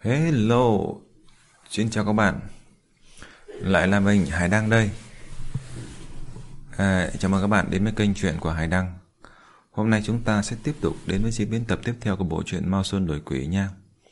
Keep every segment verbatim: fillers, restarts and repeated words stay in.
Hello, xin chào các bạn. Lại là mình Hải Đăng đây. À, chào mừng các bạn đến với kênh truyện của Hải Đăng. Hôm nay chúng ta sẽ tiếp tục đến với diễn biến tập tiếp theo của bộ truyện Mao Sơn Đổi Quỷ nha.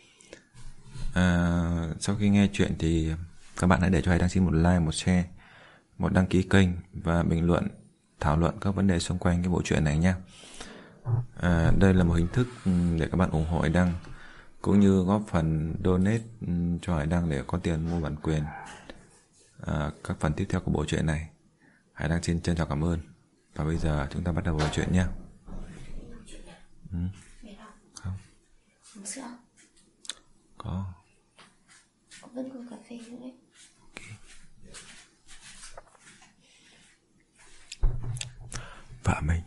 À, sau khi nghe chuyện thì các bạn hãy để cho Hải Đăng xin một like, một share, một đăng ký kênh và bình luận, thảo luận các vấn đề xung quanh cái bộ truyện này nha. À, đây là một hình thức để các bạn ủng hộ Hải Đăng, cũng như góp phần donate cho Hải Đăng để có tiền mua bản quyền à, các phần tiếp theo của bộ truyện này. Hải Đăng xin trân trọng cảm ơn. Và bây giờ chúng ta bắt đầu bộ truyện nhé. Ừ. Không. Uống sữa? Có. Có vẫn còn cà phê nữa đấy. Okay. Vợ mình.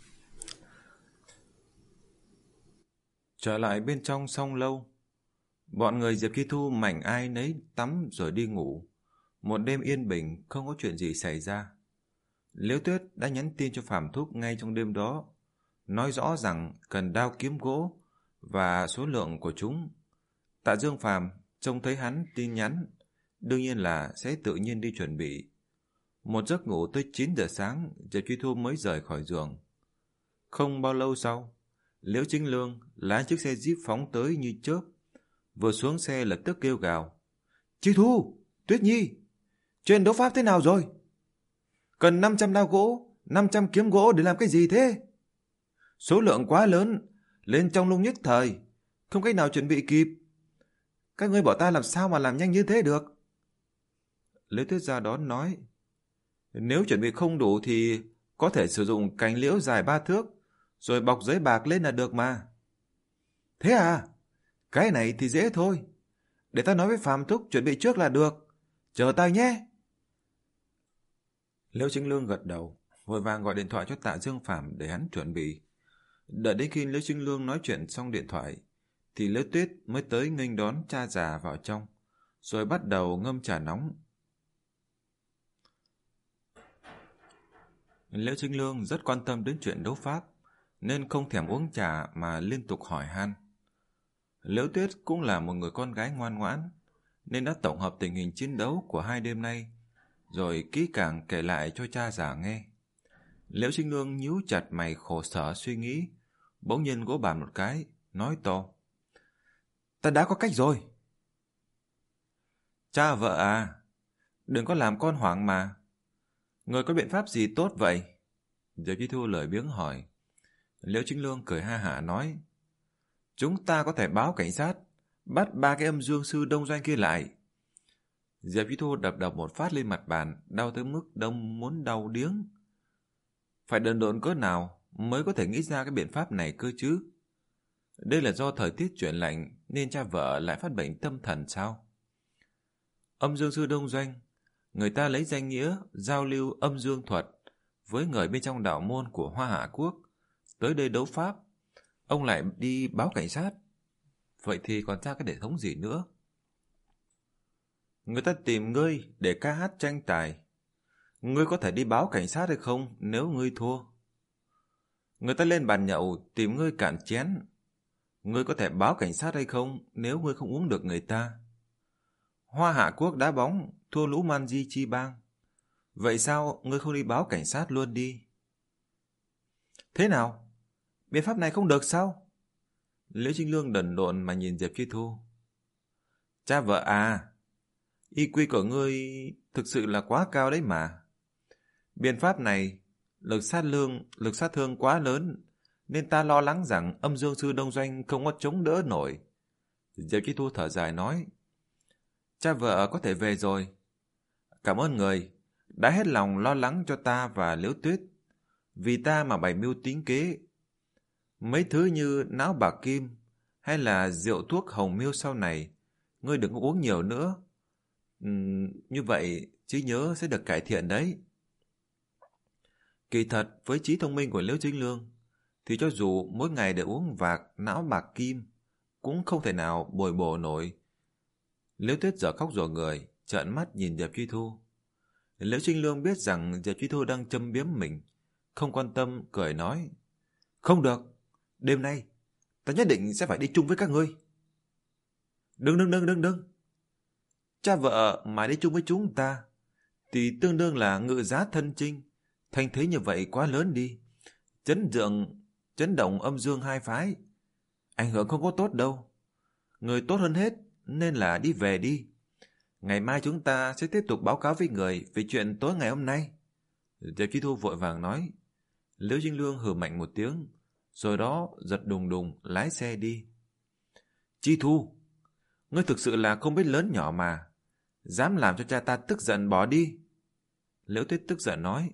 Trở lại bên trong sông lâu, bọn người Diệp Chi Thu mảnh ai nấy tắm rồi đi ngủ. Một đêm yên bình, không có chuyện gì xảy ra. Liễu Tuyết đã nhắn tin cho Phạm Thúc ngay trong đêm đó, nói rõ rằng cần đao kiếm gỗ và số lượng của chúng. Tạ Dương Phàm trông thấy hắn tin nhắn, đương nhiên là sẽ tự nhiên đi chuẩn bị. Một giấc ngủ tới chín giờ sáng, Diệp Chi Thu mới rời khỏi giường. Không bao lâu sau, Liễu Chính Lương lái chiếc xe Jeep phóng tới như chớp. Vừa xuống xe lập tức kêu gào: Chi Thu, Tuyết Nhi, chuyện đấu pháp thế nào rồi? Cần năm trăm đao gỗ, năm trăm kiếm gỗ để làm cái gì thế? Số lượng quá lớn, lên trong lúc nhất thời, không cách nào chuẩn bị kịp. Các ngươi bảo ta làm sao mà làm nhanh như thế được? Liễu Tuyết ra đón nói: Nếu chuẩn bị không đủ thì có thể sử dụng cành liễu dài ba thước, rồi bọc giấy bạc lên là được mà. Thế à? Cái này thì dễ thôi. Để ta nói với Phạm Thúc chuẩn bị trước là được. Chờ ta nhé. Liễu Chính Lương gật đầu, vội vàng gọi điện thoại cho Tạ Dương Phàm để hắn chuẩn bị. Đợi đến khi Liễu Chính Lương nói chuyện xong điện thoại, thì Liễu Tuyết mới tới nghênh đón cha già vào trong, rồi bắt đầu ngâm trà nóng. Liễu Chính Lương rất quan tâm đến chuyện đấu pháp, nên không thèm uống trà mà liên tục hỏi han. Liễu Tuyết cũng là một người con gái ngoan ngoãn, nên đã tổng hợp tình hình chiến đấu của hai đêm nay, rồi kỹ càng kể lại cho cha già nghe. Liễu Chính Lương nhíu chặt mày khổ sở suy nghĩ, bỗng nhiên gõ bàn một cái, nói to: Ta đã có cách rồi. Cha vợ à, đừng có làm con hoảng mà. Người có biện pháp gì tốt vậy? Diệp Chi Thu lười biếng hỏi. Liễu Chính Lương cười ha hả nói: Chúng ta có thể báo cảnh sát, bắt ba cái âm dương sư đông doanh kia lại. Diệp Chi Thu đập đập một phát lên mặt bàn, đau tới mức đông muốn đau điếng. Phải đần độn cỡ nào mới có thể nghĩ ra cái biện pháp này cơ chứ? Đây là do thời tiết chuyển lạnh nên cha vợ lại phát bệnh tâm thần sao? Âm dương sư đông doanh, người ta lấy danh nghĩa giao lưu âm dương thuật với người bên trong đạo môn của Hoa Hạ Quốc, tới đây đấu pháp. Ông lại đi báo cảnh sát. Vậy thì còn ra cái hệ thống gì nữa? Người ta tìm ngươi để ca hát tranh tài. Ngươi có thể đi báo cảnh sát hay không nếu ngươi thua? Người ta lên bàn nhậu tìm ngươi cạn chén. Ngươi có thể báo cảnh sát hay không nếu ngươi không uống được người ta? Hoa Hạ Quốc đá bóng thua lũ Manji Chi Bang. Vậy sao ngươi không đi báo cảnh sát luôn đi? Thế nào? Biện pháp này không được sao? Liễu Chính Lương đần độn mà nhìn Diệp Chi Thu. Cha vợ à, i kiu của ngươi thực sự là quá cao đấy mà. Biện pháp này, lực sát lương, lực sát thương quá lớn, nên ta lo lắng rằng âm dương sư đông doanh không có chống đỡ nổi. Diệp Chi Thu thở dài nói: Cha vợ có thể về rồi. Cảm ơn người đã hết lòng lo lắng cho ta và Liễu Tuyết. Vì ta mà bày mưu tính kế. Mấy thứ như não bạc kim hay là rượu thuốc hồng miêu sau này, ngươi đừng có uống nhiều nữa. Uhm, như vậy trí nhớ sẽ được cải thiện đấy. Kỳ thật với trí thông minh của Liễu Chính Lương thì cho dù mỗi ngày để uống vạc não bạc kim cũng không thể nào bồi bổ nổi. Liễu Tuyết dở khóc dở người, trợn mắt nhìn Diệp Chi Thu. Liễu Chính Lương biết rằng Diệp Chi Thu đang châm biếm mình, không quan tâm, cười nói: Không được, đêm nay ta nhất định sẽ phải đi chung với các ngươi. Đừng đừng đừng đừng đừng. Cha vợ mà đi chung với chúng ta thì tương đương là ngự giá thân chinh. Thành thế như vậy quá lớn đi. Chấn dượng, chấn động âm dương hai phái. Ảnh hưởng không có tốt đâu. Người tốt hơn hết nên là đi về đi. Ngày mai chúng ta sẽ tiếp tục báo cáo với người về chuyện tối ngày hôm nay. Diệp Chi Thu vội vàng nói. Liễu Trinh Lương hừ mạnh một tiếng, rồi đó giật đùng đùng lái xe đi. Chi Thu, ngươi thực sự là không biết lớn nhỏ mà. Dám làm cho cha ta tức giận bỏ đi. Liễu Tuyết tức giận nói.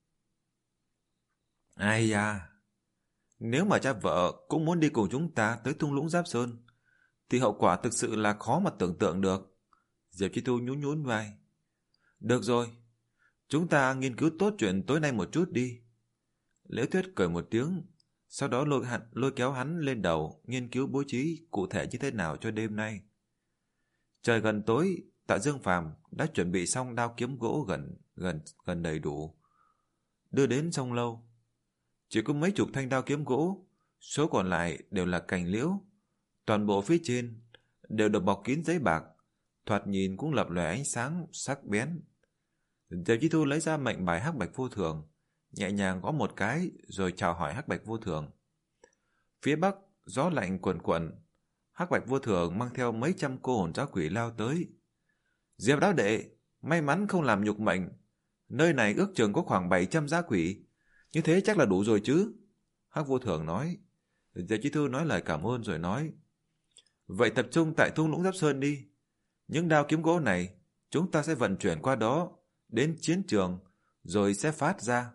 Ai da, nếu mà cha vợ cũng muốn đi cùng chúng ta tới thung lũng Giáp Sơn, thì hậu quả thực sự là khó mà tưởng tượng được. Diệp Chi Thu nhún nhún vai. Được rồi, chúng ta nghiên cứu tốt chuyện tối nay một chút đi. Liễu Tuyết cười một tiếng, sau đó lôi, hắn, lôi kéo hắn lên đầu nghiên cứu bố trí cụ thể như thế nào cho đêm nay. Trời gần tối, Tạ Dương Phàm đã chuẩn bị xong đao kiếm gỗ gần gần gần đầy đủ, đưa đến sông lâu. Chỉ có mấy chục thanh đao kiếm gỗ, số còn lại đều là cành liễu. Toàn bộ phía trên đều được bọc kín giấy bạc, thoạt nhìn cũng lập lòe ánh sáng sắc bén. Diệp Chi Thu lấy ra mệnh bài Hắc Bạch Vô Thường, nhẹ nhàng gõ một cái rồi chào hỏi Hắc Bạch Vô Thường. Phía bắc gió lạnh quần quần, Hắc Bạch Vô Thường mang theo mấy trăm cô hồn dã quỷ lao tới. Diệp Đáo Đệ, may mắn không làm nhục mệnh. Nơi này ước chừng có khoảng bảy trăm dã quỷ, như thế chắc là đủ rồi chứ? Hắc Vô Thường nói. Diệp Chi Thu nói lời cảm ơn rồi nói. Vậy tập trung tại thung lũng Giáp Sơn đi. Những đao kiếm gỗ này chúng ta sẽ vận chuyển qua đó đến chiến trường rồi sẽ phát ra.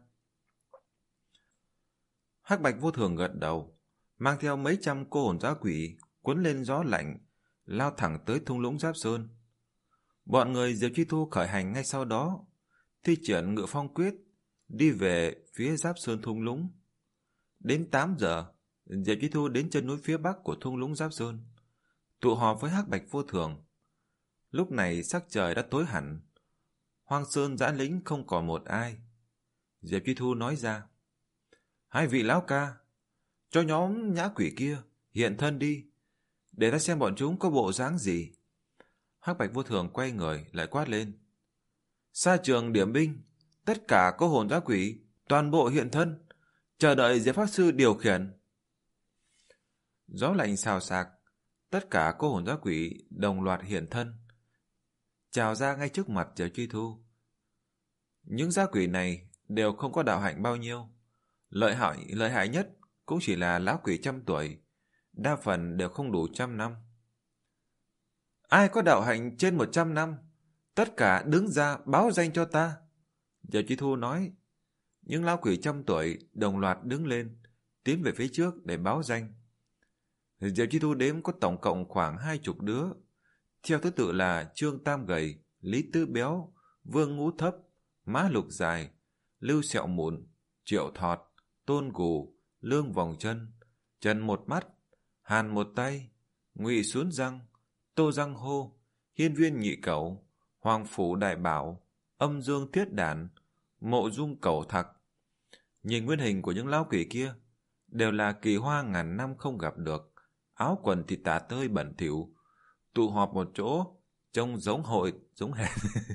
Hắc Bạch Vô Thường gật đầu, mang theo mấy trăm cô hồn dã quỷ cuốn lên gió lạnh, lao thẳng tới thung lũng Giáp Sơn. Bọn người Diệp Chi Thu khởi hành ngay sau đó, thi triển Ngự Phong Quyết, đi về phía Giáp Sơn thung lũng. Đến tám giờ, Diệp Chi Thu đến chân núi phía bắc của thung lũng Giáp Sơn, tụ họp với Hắc Bạch Vô Thường. Lúc này sắc trời đã tối hẳn, hoang sơn dã lĩnh không còn một ai. Diệp Chi Thu nói ra. Hai vị lão ca, cho nhóm nhã quỷ kia hiện thân đi, để ta xem bọn chúng có bộ dáng gì. Hắc Bạch Vô Thường quay người lại quát lên. Sa trường điểm binh, tất cả có hồn dã quỷ toàn bộ hiện thân, chờ đợi Diệp Pháp Sư điều khiển. Gió lạnh xào xạc, tất cả cô hồn dã quỷ đồng loạt hiện thân, trào ra ngay trước mặt Diệp Chi Thu. Những dã quỷ này đều không có đạo hạnh bao nhiêu, lợi hại lợi hại nhất cũng chỉ là lão quỷ trăm tuổi, đa phần đều không đủ trăm năm. Ai có đạo hạnh trên một trăm năm, tất cả đứng ra báo danh cho ta. Diệp Chi Thu nói. Những lão quỷ trăm tuổi đồng loạt đứng lên, tiến về phía trước để báo danh. Diệp Chi Thu đếm có tổng cộng khoảng hai chục đứa, theo thứ tự là Trương Tam Gầy, Lý Tư Béo, Vương Ngũ Thấp, Mã Lục Dài, Lưu Sẹo Mụn, Triệu Thọt, Tôn Gù, Lương Vòng Chân, Trần Một Mắt, Hàn Một Tay, Ngụy Xuống Răng, Tô Răng Hô, Hiên Viên Nhị Cẩu, Hoàng Phủ Đại Bảo, Âm Dương Thiết Đản, Mộ Dung Cẩu Thặc. Nhìn nguyên hình của những lão quỷ kia, đều là kỳ hoa ngàn năm không gặp được, áo quần thì tả tơi bẩn thỉu, tụ họp một chỗ, trông giống hội, giống hệt.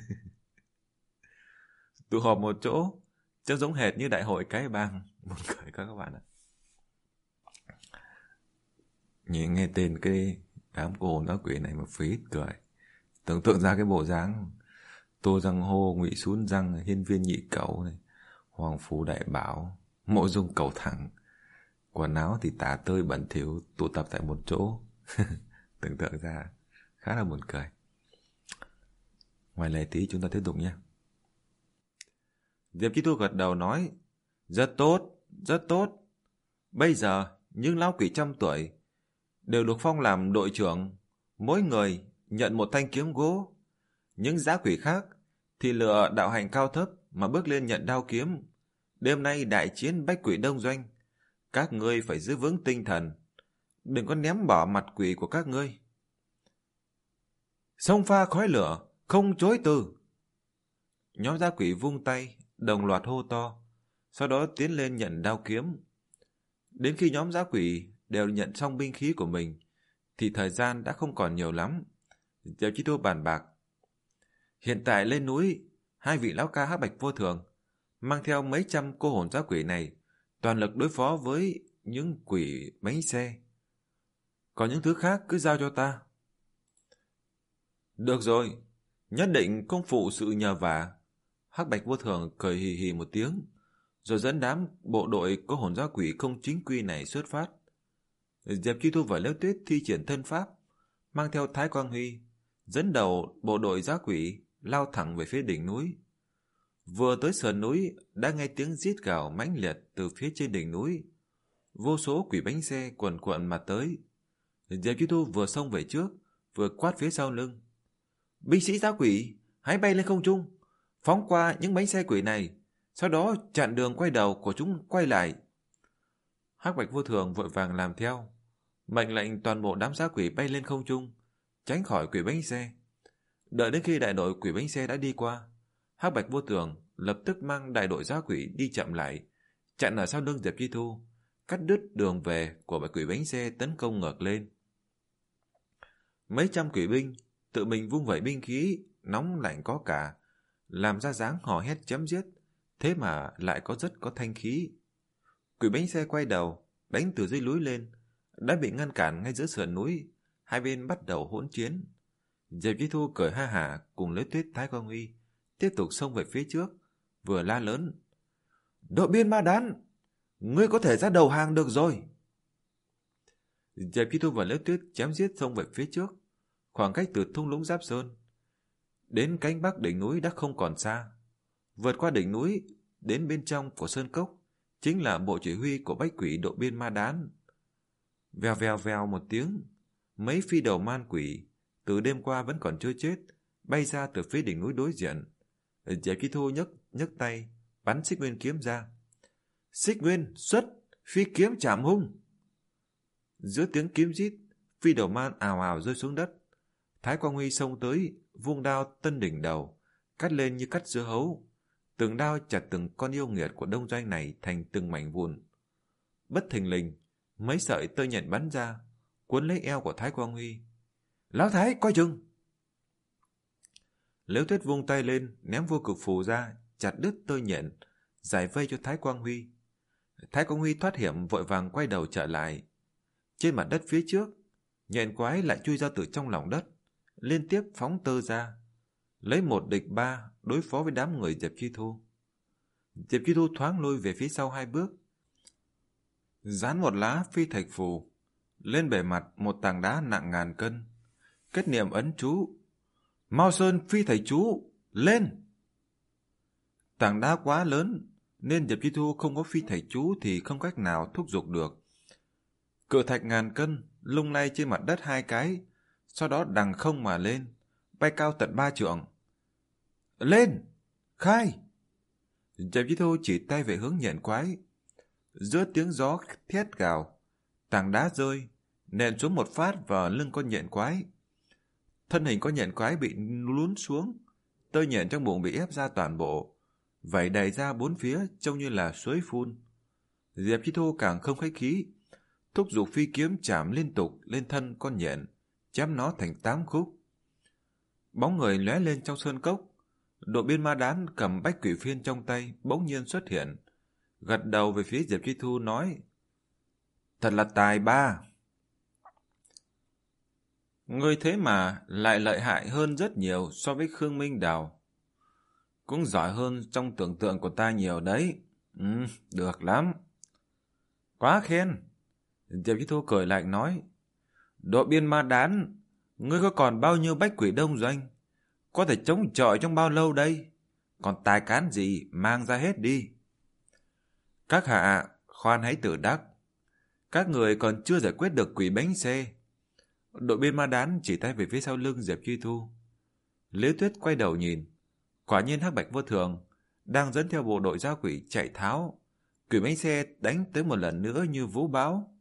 Tụ họp một chỗ, trông giống hệt như đại hội cái bang. Một cười các bạn ạ. Nhìn nghe tên cái đám cô hồn dã quỷ này mà phí cười. Tưởng tượng ra cái bộ dáng Tô Răng Hô, Ngụy Xuống Răng, Hiên Viên Nhị Cẩu này, Hoàng Phủ Đại Bảo, Mộ Dung Cẩu Thẳng, quần áo thì tả tơi bẩn thỉu, tụ tập tại một chỗ. Tưởng tượng ra khá là buồn cười. Ngoài lề tí chúng ta tiếp tục nhé. Diệp Chi Thu gật đầu nói. Rất tốt, rất tốt. Bây giờ những lão quỷ trăm tuổi đều được phong làm đội trưởng, mỗi người nhận một thanh kiếm gỗ. Những dã quỷ khác thì lựa đạo hành cao thấp mà bước lên nhận đao kiếm. Đêm nay đại chiến bách quỷ đông doanh, các ngươi phải giữ vững tinh thần, đừng có ném bỏ mặt quỷ của các ngươi. Sông pha khói lửa, không chối từ. Nhóm dã quỷ vung tay, đồng loạt hô to, sau đó tiến lên nhận đao kiếm. Đến khi nhóm dã quỷ đều nhận xong binh khí của mình, thì thời gian đã không còn nhiều lắm. Diệp Chi Thu bàn bạc. Hiện tại lên núi, hai vị lão ca Hắc Bạch Vô Thường mang theo mấy trăm cô hồn dã quỷ này, toàn lực đối phó với những quỷ bánh xe. Còn những thứ khác cứ giao cho ta. Được rồi, nhất định không phụ sự nhờ vả. Hắc Bạch Vô Thường cười hì hì một tiếng, rồi dẫn đám bộ đội có hồn dã quỷ không chính quy này xuất phát. Diệp Chi Thu và Liễu Tuyết thi triển thân pháp, mang theo Thái Quang Huy, dẫn đầu bộ đội dã quỷ lao thẳng về phía đỉnh núi. Vừa tới sườn núi đã nghe tiếng rít gào mãnh liệt từ phía trên đỉnh núi. Vô số quỷ bánh xe quần quận mà tới. Diệp Chi Thu vừa xông về trước, vừa quát phía sau lưng. Binh sĩ dã quỷ, hãy bay lên không trung, phóng qua những bánh xe quỷ này, sau đó chặn đường quay đầu của chúng quay lại. Hắc Bạch Vô Thường vội vàng làm theo, mệnh lệnh toàn bộ đám dã quỷ bay lên không trung, tránh khỏi quỷ bánh xe. Đợi đến khi đại đội quỷ bánh xe đã đi qua, Hắc Bạch Vô Thường lập tức mang đại đội dã quỷ đi chậm lại, chặn ở sau lưng Diệp Chi Thu, cắt đứt đường về của bảy quỷ bánh xe tấn công ngược lên. Mấy trăm quỷ binh tự mình vung vẩy binh khí nóng lạnh có cả, làm ra dáng hò hét chém giết, thế mà lại có rất có thanh khí. Quỷ bánh xe quay đầu đánh từ dưới núi lên, đã bị ngăn cản ngay giữa sườn núi. Hai bên bắt đầu hỗn chiến. Diệp Chi Thu cười ha hả cùng Liễu Tuyết, Thái Quang Huy tiếp tục xông về phía trước, vừa la lớn. Đội biên ma đán, ngươi có thể ra đầu hàng được rồi. Diệp Chi Thu và Liễu Tuyết chém giết xông về phía trước. Khoảng cách từ thung lũng Giáp Sơn đến cánh bắc đỉnh núi đã không còn xa. Vượt qua đỉnh núi đến bên trong của sơn cốc chính là bộ chỉ huy của bách quỷ đội biên ma đán. Vèo vèo vèo một tiếng, mấy phi đầu man quỷ từ đêm qua vẫn còn chưa chết bay ra từ phía đỉnh núi đối diện. Diệp Chi Thu nhấc nhấc tay bắn xích nguyên kiếm ra. Xích nguyên xuất, phi kiếm chạm hung. Giữa tiếng kiếm rít, phi đầu man ào ào rơi xuống đất. Thái Quang Huy xông tới, vung đao tân đỉnh đầu, cắt lên như cắt dưa hấu. Từng đao chặt từng con yêu nghiệt của đông doanh này thành từng mảnh vụn. Bất thình lình, mấy sợi tơ nhện bắn ra, cuốn lấy eo của Thái Quang Huy. Lão Thái, coi chừng! Liễu Tuyết vung tay lên, ném vô cực phù ra, chặt đứt tơ nhện, giải vây cho Thái Quang Huy. Thái Quang Huy thoát hiểm vội vàng quay đầu trở lại. Trên mặt đất phía trước, nhện quái lại chui ra từ trong lòng đất, liên tiếp phóng tơ ra, lấy một địch ba đối phó với đám người Diệp Chi Thu. Diệp Chi Thu thoáng lùi về phía sau hai bước, dán một lá phi thạch phù lên bề mặt một tảng đá nặng ngàn cân, kết niệm ấn chú. Mao Sơn phi thạch chú, lên! Tảng đá quá lớn nên Diệp Chi Thu không có phi thạch chú thì không cách nào thúc giục được. Cự thạch ngàn cân lung lay trên mặt đất hai cái, sau đó đằng không mà lên, bay cao tận ba trượng. Lên! Khai! Diệp Chi Thu chỉ tay về hướng nhện quái. Giữa tiếng gió thét gào, tảng đá rơi, nện xuống một phát vào lưng con nhện quái. Thân hình con nhện quái bị lún xuống, tơ nhện trong bụng bị ép ra toàn bộ, vảy đầy ra bốn phía trông như là suối phun. Diệp Chi Thu càng không khách khí, thúc giục phi kiếm chạm liên tục lên thân con nhện, chém nó thành tám khúc. Bóng người lóe lên trong sơn cốc. Đội biên ma đán cầm bách quỷ phiên trong tay bỗng nhiên xuất hiện, gật đầu về phía Diệp Chi Thu nói: Thật là tài ba. Ngươi thế mà lại lợi hại hơn rất nhiều so với Khương Minh Đào. Cũng giỏi hơn trong tưởng tượng của ta nhiều đấy. Ừ, được lắm. Quá khen. Diệp Chi Thu cười lạnh nói: Đội biên ma đán, ngươi có còn bao nhiêu bách quỷ đông doanh, có thể chống chọi trong bao lâu đây? Còn tài cán gì mang ra hết đi. Các hạ khoan hãy tự đắc, các người còn chưa giải quyết được quỷ bánh xe. Đội biên ma đán chỉ tay về phía sau lưng Diệp Chi Thu. Liễu Tuyết quay đầu nhìn, quả nhiên Hắc Bạch Vô Thường đang dẫn theo bộ đội dã quỷ chạy tháo. Quỷ bánh xe đánh tới một lần nữa như vũ bão.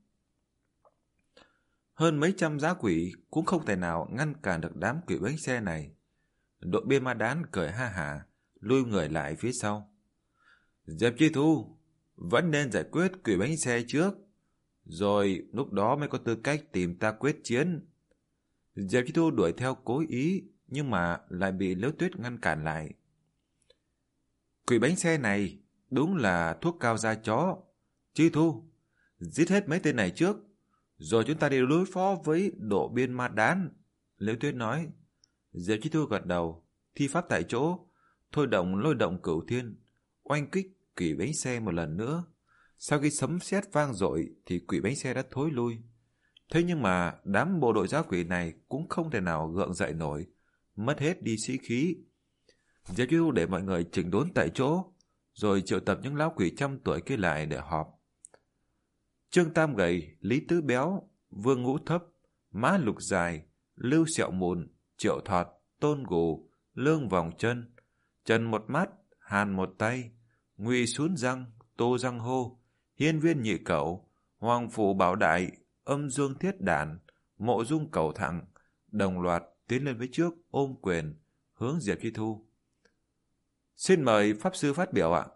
Hơn mấy trăm dã quỷ cũng không thể nào ngăn cản được đám quỷ bánh xe này. Đội biên ma đán cười ha hả, lui người lại phía sau. Diệp Chi Thu, vẫn nên giải quyết quỷ bánh xe trước. rồi lúc đó mới có tư cách tìm ta quyết chiến. Diệp Chi Thu đuổi theo cố ý, nhưng mà lại bị Liễu Tuyết ngăn cản lại. Quỷ bánh xe này đúng là thuốc cao da chó. Chi Thu, giết hết mấy tên này trước, rồi chúng ta đi đối phó với độ biên ma đán. Liễu Tuyết nói. Diệp Chi Thu gật đầu, thi pháp tại chỗ, thôi động lôi động cửu thiên, oanh kích quỷ bánh xe một lần nữa. Sau khi sấm sét vang dội thì quỷ bánh xe đã thối lui. Thế nhưng mà đám bộ đội giã quỷ này cũng không thể nào gượng dậy nổi, mất hết đi sĩ khí. Diệp Chi Thu để mọi người chỉnh đốn tại chỗ, rồi triệu tập những lão quỷ trăm tuổi kia lại để họp. Trương Tam gầy, Lý Tứ béo, Vương Ngũ thấp, Mã Lục dài, Lưu Sẹo mụn, Triệu Thọt, Tôn Gù, Lương Vòng chân, Trần một mắt, Hàn một tay, Ngụy Sún răng, Tô răng hô, Hiên Viên nhị cẩu, Hoàng Phủ Bảo Đại, Âm Dương thiết đản, Mộ Dung cầu thẳng, đồng loạt tiến lên phía trước ôm quyền hướng Diệp Chi Thu. Xin mời Pháp Sư phát biểu ạ.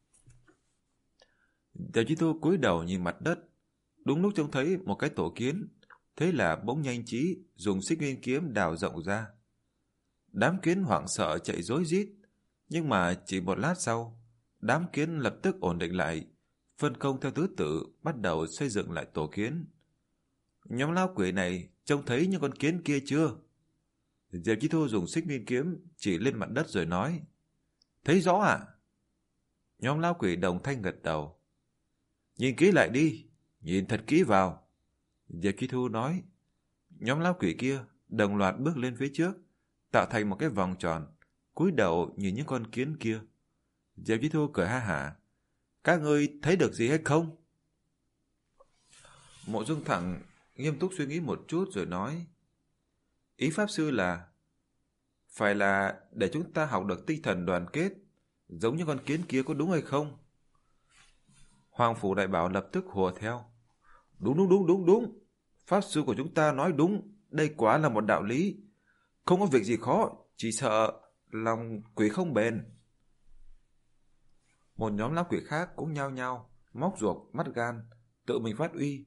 Diệp Chi Thu cúi đầu nhìn mặt đất, đúng lúc trông thấy một cái tổ kiến, thế là bỗng nhanh trí dùng xích nguyên kiếm đào rộng ra. Đám kiến hoảng sợ chạy rối rít, nhưng mà chỉ một lát sau, đám kiến lập tức ổn định lại, phân công theo thứ tự bắt đầu xây dựng lại tổ kiến. Nhóm lão quỷ này trông thấy những con kiến kia chưa? Diệp Chi Thu dùng xích nguyên kiếm chỉ lên mặt đất rồi nói. Thấy rõ ạ? À? Nhóm lão quỷ đồng thanh gật đầu. Nhìn kỹ lại đi, nhìn thật kỹ vào. Diệp Chi Thu nói. Nhóm lão quỷ kia đồng loạt bước lên phía trước, tạo thành một cái vòng tròn, cúi đầu nhìn những con kiến kia. Diệp Chi Thu cười ha hả. Các ngươi thấy được gì hay không? Mộ Dung Thẳng nghiêm túc suy nghĩ một chút rồi nói. Ý Pháp Sư là phải là để chúng ta học được tinh thần đoàn kết, giống như con kiến kia, có đúng hay không? Hoàng Phủ Đại Bảo lập tức hùa theo. Đúng đúng đúng đúng đúng. Pháp Sư của chúng ta nói đúng, đây quá là một đạo lý. Không có việc gì khó, chỉ sợ lòng quỷ không bền. Một nhóm lão quỷ khác cũng nhao nhao móc ruột mắt gan, tự mình phát uy.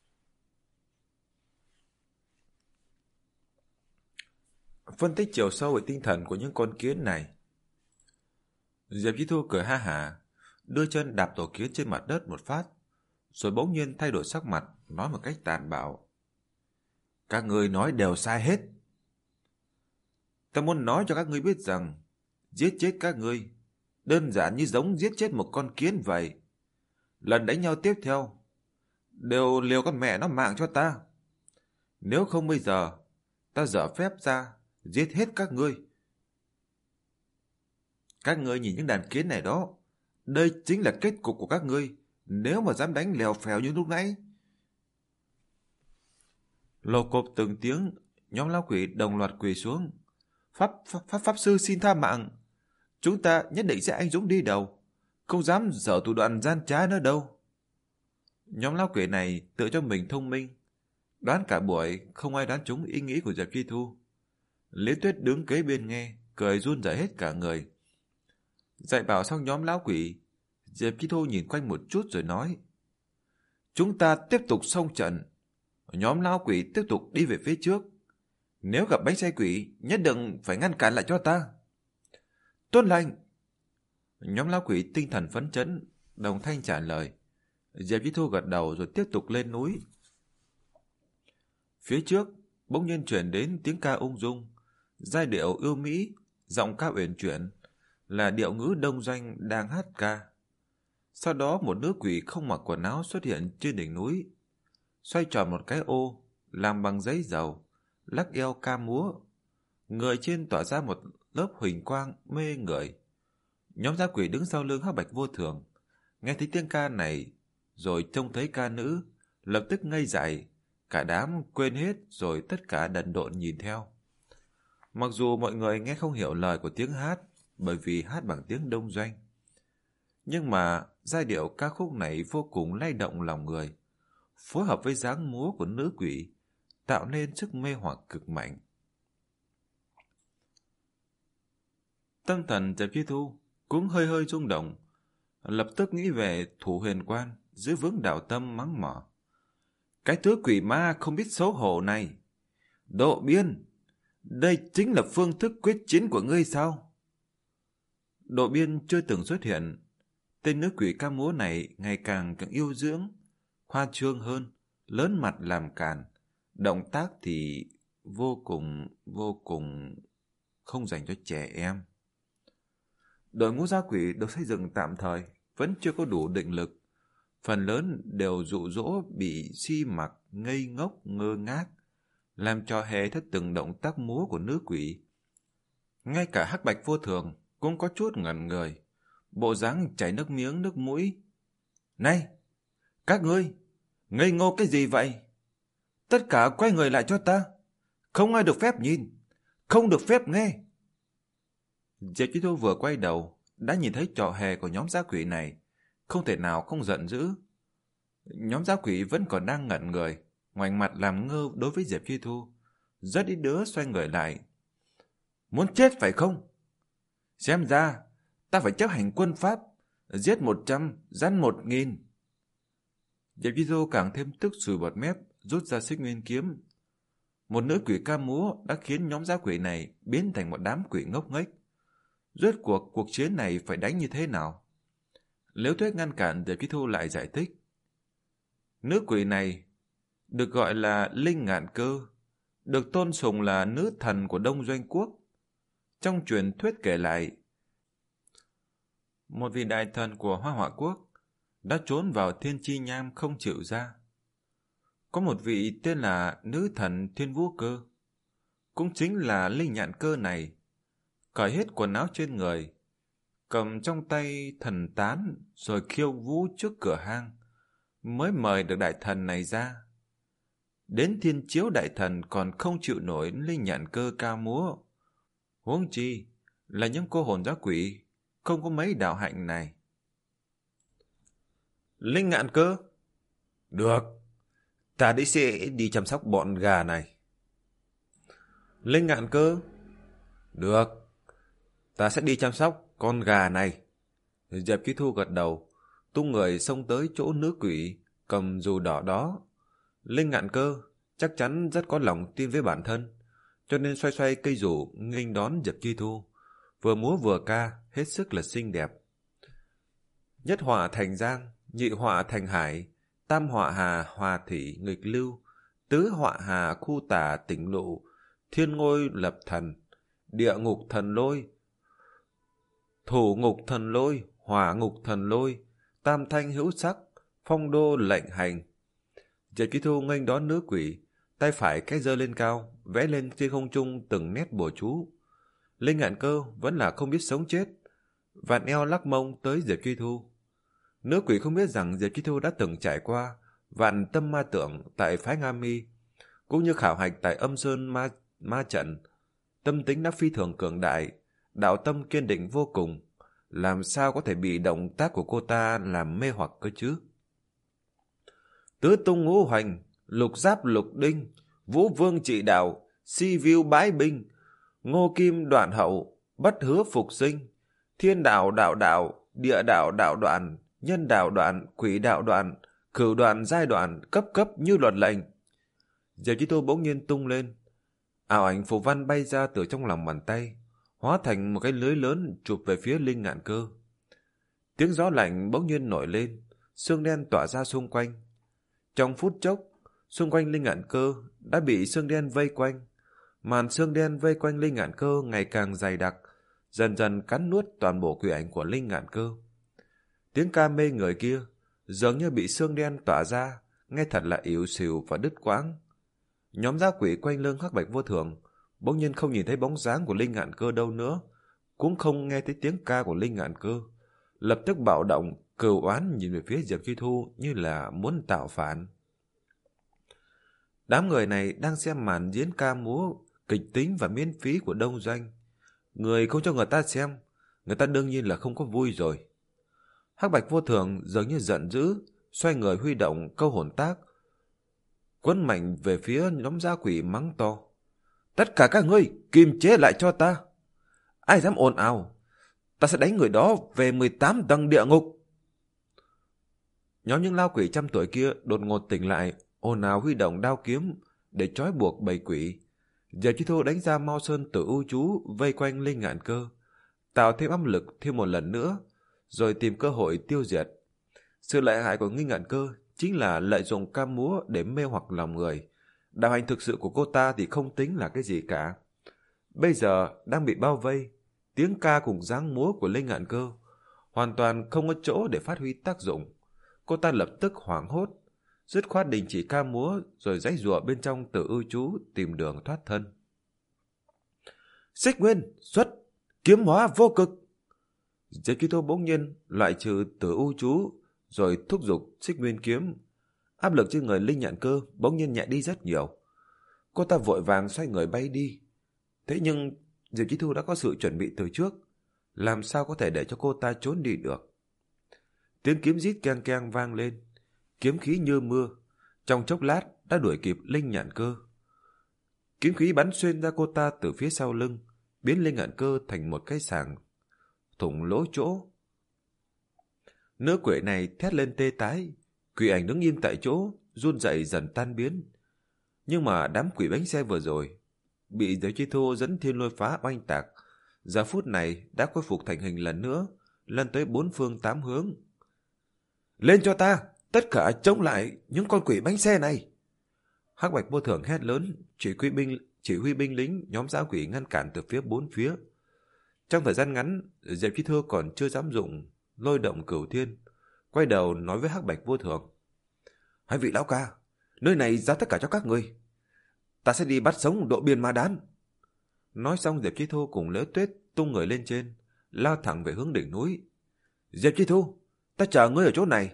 Phân tích chiều sâu về tinh thần của những con kiến này. Diệp Chi Thu cười ha hả, đưa chân đạp tổ kiến trên mặt đất một phát, rồi bỗng nhiên thay đổi sắc mặt, nói một cách tàn bạo. Các ngươi nói đều sai hết. Ta muốn nói cho các ngươi biết rằng, giết chết các ngươi đơn giản như giống giết chết một con kiến vậy. Lần đánh nhau tiếp theo, đều liều con mẹ nó mạng cho ta. Nếu không bây giờ, ta dở phép ra, giết hết các ngươi. Các ngươi nhìn những đàn kiến này đó, đây chính là kết cục của các ngươi, nếu mà dám đánh lèo phèo như lúc nãy. Lồ cộp từng tiếng, nhóm lão quỷ đồng loạt quỳ xuống. Pháp, pháp, pháp, pháp sư xin tha mạng. Chúng ta nhất định sẽ anh dũng đi đầu, không dám dở thủ đoạn gian trá nữa đâu. Nhóm lão quỷ này tự cho mình thông minh, đoán cả buổi không ai đoán trúng ý nghĩ của Diệp Chi Thu. Liễu Tuyết đứng kế bên nghe, cười run rẩy hết cả người. Dạy bảo xong nhóm lão quỷ, Diệp Chi Thu nhìn quanh một chút rồi nói. Chúng ta tiếp tục xông trận. Nhóm lão quỷ tiếp tục đi về phía trước. Nếu gặp bánh xe quỷ, nhất định phải ngăn cản lại cho ta. Tuân lệnh. Nhóm lão quỷ tinh thần phấn chấn, đồng thanh trả lời. Diệp Chi Thu gật đầu rồi tiếp tục lên núi. Phía trước, bỗng nhiên chuyển đến tiếng ca ung dung, giai điệu ưu mỹ, giọng ca uyển chuyển, là điệu ngữ đông doanh đang hát ca. Sau đó một nữ quỷ không mặc quần áo xuất hiện trên đỉnh núi, xoay tròn một cái ô làm bằng giấy dầu, lắc eo ca múa. Người trên tỏa ra một lớp huỳnh quang mê người. Nhóm dã quỷ đứng sau lưng Hắc Bạch Vô Thường, nghe thấy tiếng ca này rồi trông thấy ca nữ, lập tức ngây dại, cả đám quên hết rồi tất cả đần độn nhìn theo. Mặc dù mọi người nghe không hiểu lời của tiếng hát, bởi vì hát bằng tiếng đông doanh, nhưng mà giai điệu ca khúc này vô cùng lay động lòng người, phối hợp với dáng múa của nữ quỷ, tạo nên sức mê hoặc cực mạnh. Tâm thần Diệp Chi Thu cũng hơi hơi rung động, lập tức nghĩ về Thủ Huyền Quan, giữ vững đạo tâm mắng mỏ. Cái thứ quỷ ma không biết xấu hổ này. Độ Biên, đây chính là phương thức quyết chiến của ngươi sao? Độ Biên chưa từng xuất hiện. Tên nữ quỷ ca múa này ngày càng càng yêu dưỡng, khoa trương hơn, lớn mặt làm càn. Động tác thì vô cùng, vô cùng không dành cho trẻ em. Đội ngũ gia quỷ được xây dựng tạm thời, vẫn chưa có đủ định lực. Phần lớn đều dụ dỗ bị si mặc, ngây ngốc, ngơ ngác, làm trò hề theo từng động tác múa của nữ quỷ. Ngay cả Hắc Bạch Vô Thường cũng có chút ngẩn người, bộ dáng chảy nước miếng nước mũi. Này, các ngươi, ngây ngô cái gì vậy? Tất cả quay người lại cho ta, không ai được phép nhìn, không được phép nghe. Diệp Chi Thu vừa quay đầu, đã nhìn thấy trò hề của nhóm dã quỷ này, không thể nào không giận dữ. Nhóm dã quỷ vẫn còn đang ngẩn người, ngoảnh mặt làm ngơ đối với Diệp Chi Thu. Rất ít đứa xoay người lại. Muốn chết phải không? Xem ra, ta phải chấp hành quân pháp, giết một trăm, giăn một nghìn. Diệp Chi Thu càng thêm tức sùi bọt mép, rút ra xích nguyên kiếm. Một nữ quỷ ca múa đã khiến nhóm dã quỷ này biến thành một đám quỷ ngốc nghếch. Rốt cuộc cuộc chiến này phải đánh như thế nào? Liễu Tuyết ngăn cản Diệp Chi Thu lại giải thích. Nữ quỷ này được gọi là Linh Ngạn Cơ, được tôn sùng là nữ thần của Đông Doanh Quốc. Trong truyền thuyết kể lại, một vị đại thần của Hoa Họa Quốc đã trốn vào Thiên Chi Nham không chịu ra. Có một vị tên là nữ thần Thiên Vũ Cơ, cũng chính là Linh Nhạn Cơ này, cởi hết quần áo trên người, cầm trong tay thần tán rồi khiêu vũ trước cửa hang, mới mời được đại thần này ra. Đến Thiên Chiếu đại thần còn không chịu nổi Linh Nhạn Cơ ca múa. Huống chi là những cô hồn dã quỷ không có mấy đạo hạnh này. Linh Ngạn Cơ? Được, ta đi sẽ đi chăm sóc bọn gà này. Linh Ngạn Cơ? Được, ta sẽ đi chăm sóc con gà này. Diệp Chi Thu gật đầu, tung người xông tới chỗ nữ quỷ cầm dù đỏ đó. Linh Ngạn Cơ chắc chắn rất có lòng tin với bản thân, cho nên xoay xoay cây rủ nghênh đón Diệp Chi Thu, vừa múa vừa ca, hết sức là xinh đẹp. Nhất họa thành giang, nhị họa thành hải, tam họa hà hòa thủy nghịch lưu, tứ họa hà khu tả tỉnh lụ, thiên ngôi lập thần, địa ngục thần lôi, thủ ngục thần lôi, hỏa ngục thần lôi, tam thanh hữu sắc, phong đô lệnh hành. Diệp Chi Thu nghênh đón nữ quỷ, tay phải cái giơ lên cao, vẽ lên trên không trung từng nét bùa chú. Linh Ngạn Cơ vẫn là không biết sống chết, vặn eo lắc mông tới Diệp Chi Thu. Nữ quỷ không biết rằng Diệp Chi Thu đã từng trải qua vạn tâm ma tượng tại phái Nga Mi, cũng như khảo hạch tại âm sơn ma, ma trận. Tâm tính đã phi thường cường đại, đạo tâm kiên định vô cùng, làm sao có thể bị động tác của cô ta làm mê hoặc cơ chứ? Tứ tung ngũ hoành, lục giáp lục đinh, vũ vương trị đạo, si viu bái binh, ngô kim đoạn hậu, bất hứa phục sinh, thiên đạo đạo đạo, địa đạo đạo đoạn, nhân đạo đoạn, quỷ đạo đoạn, cửu đoạn giai đoạn, cấp cấp như luật lệnh. Diệp Chi Thu bỗng nhiên tung lên, ảo ảnh phù văn bay ra từ trong lòng bàn tay, hóa thành một cái lưới lớn chụp về phía Linh Ngạn Cơ. Tiếng gió lạnh bỗng nhiên nổi lên, sương đen tỏa ra xung quanh. Trong phút chốc, xung quanh Linh Ngạn Cơ đã bị sương đen vây quanh. Màn sương đen vây quanh Linh Ngạn Cơ ngày càng dày đặc, dần dần cắn nuốt toàn bộ quỷ ảnh của Linh Ngạn Cơ. Tiếng ca mê người kia dường như bị sương đen tỏa ra, nghe thật là ỉu xìu và đứt quãng. Nhóm dã quỷ quanh lưng Hắc Bạch Vô Thường bỗng nhiên không nhìn thấy bóng dáng của Linh Ngạn Cơ đâu nữa, cũng không nghe thấy tiếng ca của Linh Ngạn Cơ, lập tức bạo động, cừu oán nhìn về phía Diệp Chi Thu như là muốn tạo phản. Đám người này đang xem màn diễn ca múa kịch tính và miễn phí của Đông Doanh. Người không cho người ta xem, người ta đương nhiên là không có vui rồi. Hắc Bạch Vô Thường dường như giận dữ, xoay người huy động câu hồn tác, quấn mạnh về phía nhóm dã quỷ mắng to. Tất cả các ngươi kiềm chế lại cho ta. Ai dám ồn ào, ta sẽ đánh người đó về mười tám tầng địa ngục. Nhóm những lao quỷ trăm tuổi kia đột ngột tỉnh lại, ồn ào huy động đao kiếm để trói buộc bầy quỷ. Diệp Chi Thu đánh ra Mao Sơn Tử U Chú vây quanh Linh Ngạn Cơ, tạo thêm áp lực thêm một lần nữa, rồi tìm cơ hội tiêu diệt. Sự lợi hại của Linh Ngạn Cơ chính là lợi dụng ca múa để mê hoặc lòng người. Đạo hành thực sự của cô ta thì không tính là cái gì cả. Bây giờ đang bị bao vây, tiếng ca cùng dáng múa của Linh Ngạn Cơ hoàn toàn không có chỗ để phát huy tác dụng. Cô ta lập tức hoảng hốt, dứt khoát đình chỉ ca múa rồi giãy giụa bên trong Tử U Chú tìm đường thoát thân. Xích Nguyên xuất, kiếm hóa vô cực. Diệp Chi Thu bỗng nhiên loại trừ Tử U Chú rồi thúc giục Xích Nguyên kiếm. Áp lực trên người Linh Ngạn Cơ bỗng nhiên nhẹ đi rất nhiều. Cô ta vội vàng xoay người bay đi. Thế nhưng Diệp Chi Thu đã có sự chuẩn bị từ trước, làm sao có thể để cho cô ta trốn đi được. Tiếng kiếm rít keng keng vang lên, kiếm khí như mưa, trong chốc lát đã đuổi kịp Linh Ngạn Cơ. Kiếm khí bắn xuyên ra cô ta từ phía sau lưng, biến Linh Ngạn Cơ thành một cái sàng thủng lỗ chỗ. Nữ quỷ này thét lên tê tái, quỷ ảnh đứng im tại chỗ, run rẩy dần tan biến. Nhưng mà đám quỷ bánh xe vừa rồi bị Diệp Chi Thu dẫn thiên lôi phá oanh tạc, giờ phút này đã khôi phục thành hình lần nữa, lăn tới bốn phương tám hướng. Lên cho ta, tất cả chống lại những con quỷ bánh xe này. Hắc Bạch Vô Thường hét lớn, chỉ huy binh chỉ huy binh lính nhóm dã quỷ ngăn cản từ phía bốn phía. Trong thời gian ngắn, Diệp Chi Thu còn chưa dám dụng lôi động cửu thiên, quay đầu nói với Hắc Bạch Vô Thường: Hai vị lão ca, nơi này giao tất cả cho các người, ta sẽ đi bắt sống Độ Biên Ma Đán. Nói xong, Diệp Chi Thu cùng Liễu Tuyết tung người lên trên, lao thẳng về hướng đỉnh núi. Diệp Chi Thu, ta chờ ngươi ở chỗ này.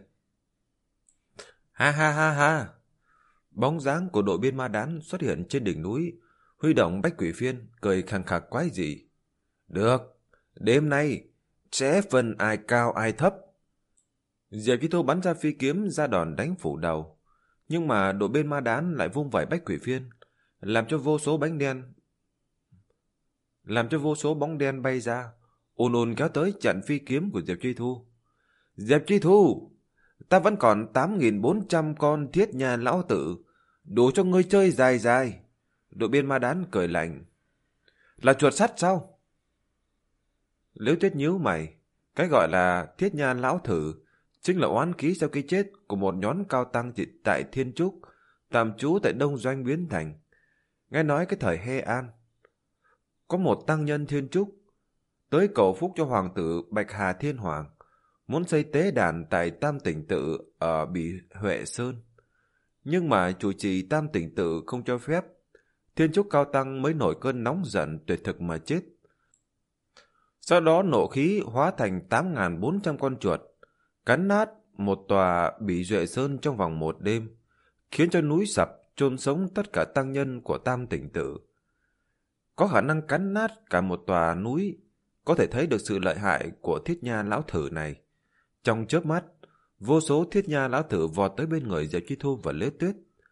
Ha ha ha ha. Bóng dáng của Độ Biên Ma Đán xuất hiện trên đỉnh núi, huy động bách quỷ phiên, cười khàn khạc quái dị. Được, đêm nay sẽ phân ai cao ai thấp. Diệp Chi Thu bắn ra phi kiếm ra đòn đánh phủ đầu, nhưng mà Độ Biên Ma Đán lại vung vẩy bách quỷ phiên, làm cho vô số bánh đen làm cho vô số bóng đen bay ra, ùn ùn kéo tới chặn phi kiếm của Diệp Chi Thu. Diệp Chi Thu, ta vẫn còn tám nghìn bốn trăm con thiết nhà lão tử, đủ cho ngươi chơi dài dài. Độ Biên Ma Đán cười lạnh. Là chuột sắt sao? Liễu Tuyết nhíu mày. Cái gọi là thiết nha lão thử chính là oán khí sau cái chết của một nhóm cao tăng tại Thiên Trúc, tạm trú tại Đông Doanh Biến Thành. Nghe nói cái thời Hê An, có một tăng nhân Thiên Trúc tới cầu phúc cho hoàng tử Bạch Hà Thiên Hoàng, muốn xây tế đàn tại Tam Tỉnh Tự ở Bỉ Huệ Sơn. Nhưng mà chủ trì Tam Tỉnh Tự không cho phép, Thiên Trúc cao tăng mới nổi cơn nóng giận tuyệt thực mà chết. Sau đó nộ khí hóa thành tám nghìn bốn trăm con chuột, cắn nát một tòa Bỉ Duệ Sơn trong vòng một đêm, khiến cho núi sập, chôn sống tất cả tăng nhân của Tam Tỉnh Tự. Có khả năng cắn nát cả một tòa núi, có thể thấy được sự lợi hại của thiết nha lão thử này. Trong chớp mắt, vô số thiết nha lão thử vọt tới bên người Diệp Chi Thu và Liễu Tuyết.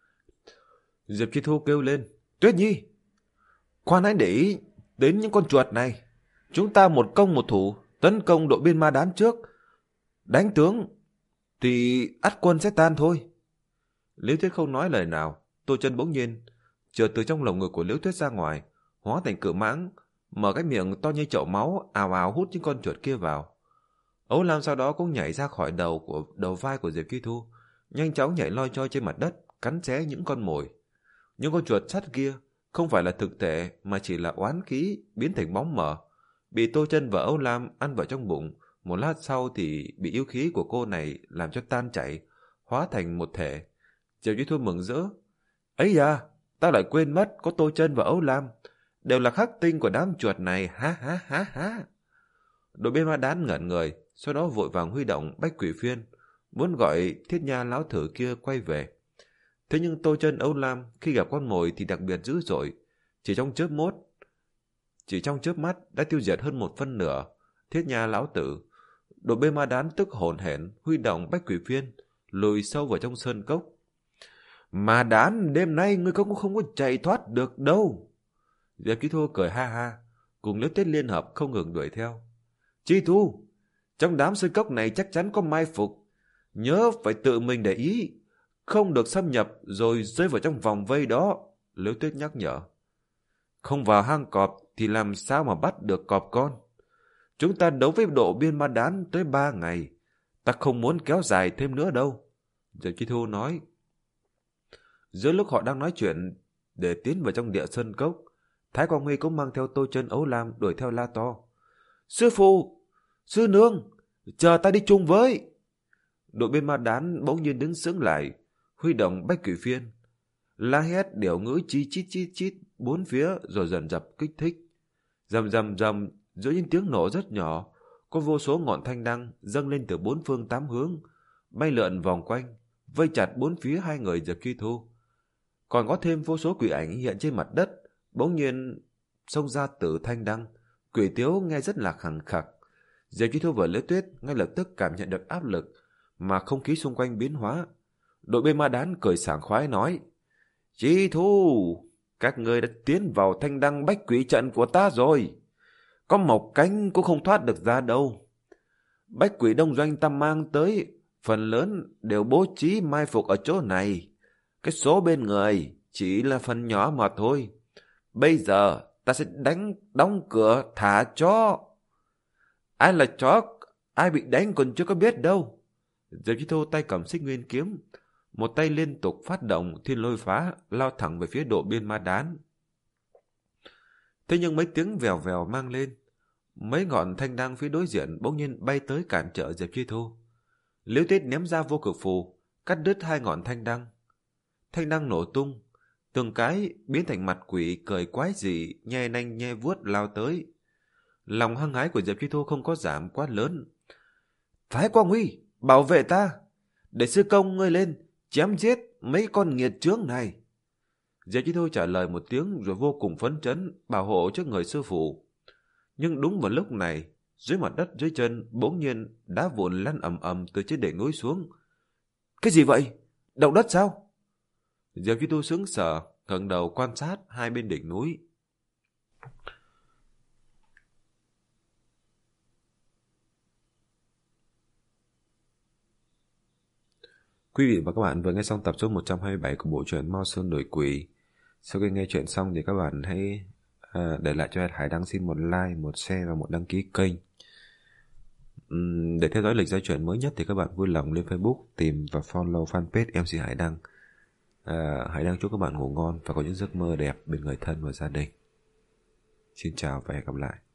Diệp Chi Thu kêu lên: Tuyết Nhi, khoan hãy để ý đến những con chuột này. Chúng ta một công một thủ, tấn công Độ Biên Ma Đán trước. Đánh tướng thì ắt quân sẽ tan thôi. Liễu Tuyết không nói lời nào. Tô Chân bỗng nhiên trượt từ trong lồng ngực của Liễu Tuyết ra ngoài, hóa thành cự mãng, mở cái miệng to như chậu máu, ào ào hút những con chuột kia vào. Ấu Lam sau đó cũng nhảy ra khỏi đầu của đầu vai của Diệp Chi Thu, nhanh chóng nhảy loi choi trên mặt đất, cắn xé những con mồi. Những con chuột sắt kia không phải là thực thể mà chỉ là oán khí biến thành bóng mờ, bị Tô Chân và Ấu Lam ăn vào trong bụng. Một lát sau thì bị yêu khí của cô này làm cho tan chảy, hóa thành một thể. Diệp Chi Thu mừng rỡ: ấy da, ta lại quên mất có Tô Chân và Ấu Lam, đều là khắc tinh của đám chuột này, ha ha ha ha. Đội Biên Ma Đán ngẩn người, sau đó vội vàng huy động bách quỷ phiên, muốn gọi thiết nha lão thử kia quay về. Thế nhưng Tô Chân, Ấu Lam khi gặp con mồi thì đặc biệt dữ dội, chỉ trong chớp mốt, chỉ trong chớp mắt đã tiêu diệt hơn một phân nửa thiết nha lão tử. Đội Biên Ma Đán tức hổn hển huy động bách quỷ phiên, lùi sâu vào trong sơn cốc. Ma Đán, đêm nay ngươi cũng không có chạy thoát được đâu. Diệp Chi Thu cười ha ha, cùng Liễu Tuyết liên hợp không ngừng đuổi theo. Chi Thu, trong đám sơn cốc này chắc chắn có mai phục, nhớ phải tự mình để ý, Không được xâm nhập rồi rơi vào trong vòng vây đó, Liễu Tuyết nhắc nhở. Không vào hang cọp thì làm sao mà bắt được cọp con? Chúng ta đấu với độ biên ma đán tới ba ngày. Ta không muốn kéo dài thêm nữa đâu, Diệp Chi Thu nói. Giữa lúc họ đang nói chuyện để tiến vào trong địa sơn cốc, Thái Quang Huy cũng mang theo Tô Chân, Ấu Lam đuổi theo la to. Sư phụ, sư nương, chờ ta đi chung với. Đội biên ma đán bỗng nhiên đứng sững lại, huy động bách quỷ phiên, la hét điệu ngữ chi chít chít chít bốn phía rồi dần dập kích thích. Rầm rầm rầm, giữa những tiếng nổ rất nhỏ, có vô số ngọn thanh đăng dâng lên từ bốn phương tám hướng, bay lượn vòng quanh, vây chặt bốn phía hai người Diệp Chi Thu. Còn có thêm vô số quỷ ảnh hiện trên mặt đất, bỗng nhiên xông ra từ thanh đăng. Quỷ tiếu nghe rất là khẳng khặc. Diệp Chi Thu và Liễu Tuyết ngay lập tức cảm nhận được áp lực, mà không khí xung quanh biến hóa. Đội bên ma đán cười sảng khoái nói: Chi Thu, các người đã tiến vào thanh đăng bách quỷ trận của ta rồi. Có một cánh cũng không thoát được ra đâu. Bách quỷ đông doanh ta mang tới, phần lớn đều bố trí mai phục ở chỗ này. Cái số bên người chỉ là phần nhỏ mà thôi. Bây giờ ta sẽ đánh đóng cửa thả chó. Ai là chó, ai bị đánh còn chưa có biết đâu. Diệp Chi Thu tay cầm xích nguyên kiếm, một tay liên tục phát động thiên lôi phá, lao thẳng về phía độ biên ma đán. Thế nhưng mấy tiếng vèo vèo mang lên, mấy ngọn thanh đăng phía đối diện bỗng nhiên bay tới cản trở Diệp Chi Thu. Liễu Tuyết ném ra vô cực phù, cắt đứt hai ngọn thanh đăng. Thanh đăng nổ tung, từng cái biến thành mặt quỷ cười quái dị, nhe nanh nhe vuốt lao tới. Lòng hăng hái của Diệp Chi Thu không có giảm quá lớn. Thái Quang Huy, bảo vệ ta, để sư công ngươi lên chém giết mấy con nghiệt chướng này. Diệp Chi Thu trả lời một tiếng rồi vô cùng phấn chấn bảo hộ trước người sư phụ. Nhưng đúng vào lúc này, dưới mặt đất dưới chân bỗng nhiên đá vụn lăn ầm ầm từ trên đỉnh núi xuống. Cái gì vậy? Động đất sao? Diệp Chi Thu sững sờ, ngẩng đầu quan sát hai bên đỉnh núi. Quý vị và các bạn vừa nghe xong tập số một trăm hai mươi bảy của bộ truyện Mao Sơn Đổi Quỷ. Sau khi nghe chuyện xong thì các bạn hãy à, để lại cho Hải Đăng xin một like, một share và một đăng ký kênh. Uhm, để theo dõi lịch ra chuyện mới nhất thì các bạn vui lòng lên Facebook tìm và follow fanpage em xê Hải Đăng. À, Hải Đăng chúc các bạn ngủ ngon và có những giấc mơ đẹp bên người thân và gia đình. Xin chào và hẹn gặp lại.